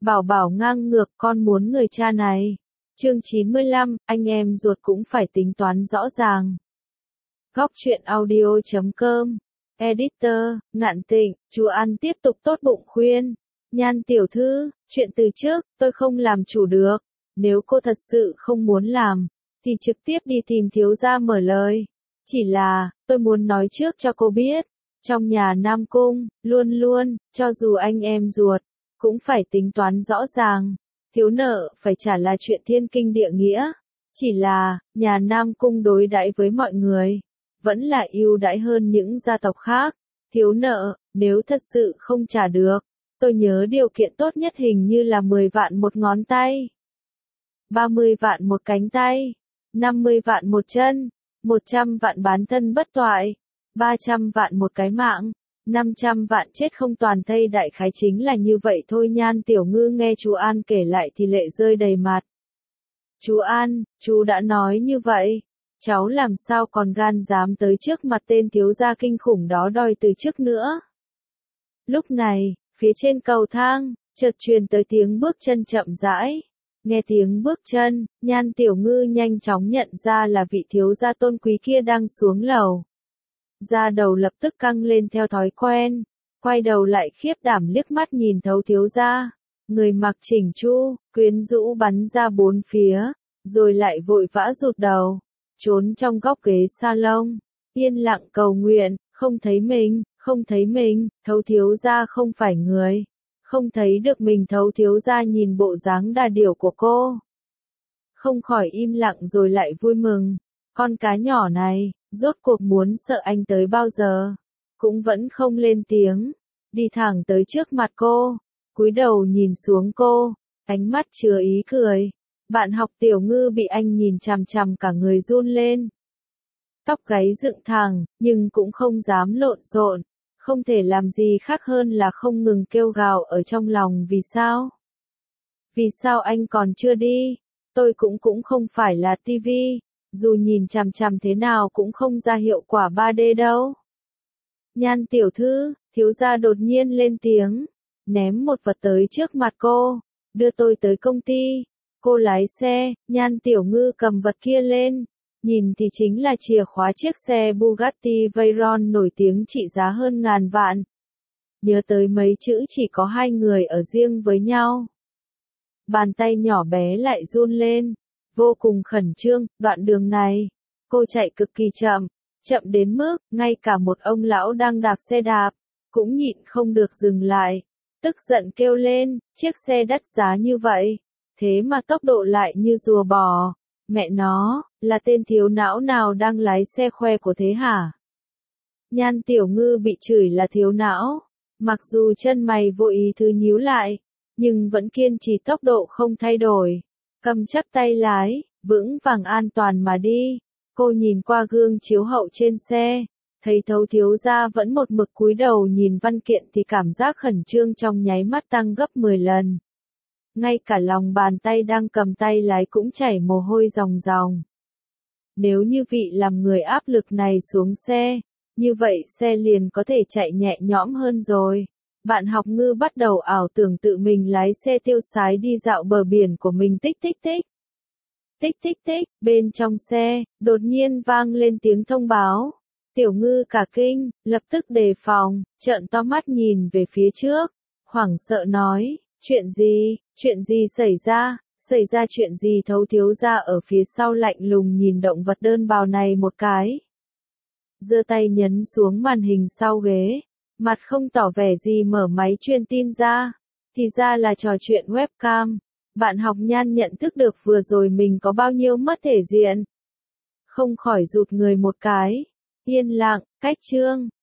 Bảo bảo ngang ngược con muốn người cha này. Chương 95, anh em ruột cũng phải tính toán rõ ràng. Góc truyện audio.com. Editor, Ngạn Tịnh, chú An tiếp tục tốt bụng khuyên. Nhan tiểu thư, chuyện từ trước, tôi không làm chủ được. Nếu cô thật sự không muốn làm, thì trực tiếp đi tìm thiếu gia mở lời. Chỉ là, tôi muốn nói trước cho cô biết. Trong nhà Nam Cung, luôn luôn, cho dù anh em ruột, cũng phải tính toán rõ ràng. Thiếu nợ phải trả là chuyện thiên kinh địa nghĩa. Chỉ là, nhà Nam Cung đối đãi với mọi người, vẫn là ưu đãi hơn những gia tộc khác. Thiếu nợ, nếu thật sự không trả được, tôi nhớ điều kiện tốt nhất hình như là 10 vạn một ngón tay, 30 vạn một cánh tay, 50 vạn một chân, 100 vạn bán thân bất toại, 300 vạn một cái mạng, 500 vạn chết không toàn thây, đại khái chính là như vậy thôi. Nhan Tiểu Ngư nghe chú An kể lại thì lệ rơi đầy mặt. Chú An, chú đã nói như vậy, cháu làm sao còn gan dám tới trước mặt tên thiếu gia kinh khủng đó đòi từ chức nữa. Lúc này, phía trên cầu thang, chợt truyền tới tiếng bước chân chậm rãi. Nghe tiếng bước chân, Nhan Tiểu Ngư nhanh chóng nhận ra là vị thiếu gia tôn quý kia đang xuống lầu. Da đầu lập tức căng lên theo thói quen, quay đầu lại khiếp đảm liếc mắt nhìn thấu thiếu gia. Người mặc chỉnh chu, quyến rũ bắn ra bốn phía, rồi lại vội vã rụt đầu, trốn trong góc ghế salon, yên lặng cầu nguyện, không thấy mình, thấu thiếu gia không phải người, không thấy được mình. Thấu thiếu gia nhìn bộ dáng đà điểu của cô, không khỏi im lặng rồi lại vui mừng, con cá nhỏ này, rốt cuộc muốn sợ anh tới bao giờ, cũng vẫn không lên tiếng, đi thẳng tới trước mặt cô, cúi đầu nhìn xuống cô, ánh mắt chứa ý cười. Bạn học Tiểu Ngư bị anh nhìn chằm chằm cả người run lên. Tóc gáy dựng thẳng, nhưng cũng không dám lộn xộn, không thể làm gì khác hơn là không ngừng kêu gào ở trong lòng. Vì sao? Vì sao anh còn chưa đi? Tôi cũng không phải là tivi, dù nhìn chằm chằm thế nào cũng không ra hiệu quả 3D đâu. Nhan tiểu thư, thiếu gia đột nhiên lên tiếng, ném một vật tới trước mặt cô, đưa tôi tới công ty. Cô lái xe, Nhan Tiểu Ngư cầm vật kia lên, nhìn thì chính là chìa khóa chiếc xe Bugatti Veyron nổi tiếng trị giá hơn ngàn vạn. Nhớ tới mấy chữ chỉ có hai người ở riêng với nhau. Bàn tay nhỏ bé lại run lên, vô cùng khẩn trương. Đoạn đường này, cô chạy cực kỳ chậm, chậm đến mức, ngay cả một ông lão đang đạp xe đạp, cũng nhịn không được dừng lại, tức giận kêu lên, chiếc xe đắt giá như vậy, thế mà tốc độ lại như rùa bò, mẹ nó, là tên thiếu não nào đang lái xe khoe của thế hả? Nhan Tiểu Ngư bị chửi là thiếu não, mặc dù chân mày vô ý thứ nhíu lại, nhưng vẫn kiên trì tốc độ không thay đổi, cầm chắc tay lái, vững vàng an toàn mà đi. Cô nhìn qua gương chiếu hậu trên xe, thấy thấu thiếu gia vẫn một mực cúi đầu nhìn văn kiện thì cảm giác khẩn trương trong nháy mắt tăng gấp 10 lần. Ngay cả lòng bàn tay đang cầm tay lái cũng chảy mồ hôi ròng ròng. Nếu như vị làm người áp lực này xuống xe, như vậy xe liền có thể chạy nhẹ nhõm hơn rồi. Bạn học Ngư bắt đầu ảo tưởng tự mình lái xe tiêu sái đi dạo bờ biển của mình. Tích tích tích. Tích tích tích, bên trong xe, đột nhiên vang lên tiếng thông báo. Tiểu Ngư cả kinh, lập tức đề phòng, trợn to mắt nhìn về phía trước, hoảng sợ nói, chuyện gì xảy ra chuyện gì? Thấu thiếu gia ở phía sau lạnh lùng nhìn động vật đơn bào này một cái, giơ tay nhấn xuống màn hình sau ghế, mặt không tỏ vẻ gì mở máy truyền tin ra, thì ra là trò chuyện webcam. Bạn học Nhan nhận thức được vừa rồi mình có bao nhiêu mất thể diện, không khỏi rụt người một cái, yên lặng, cách chương.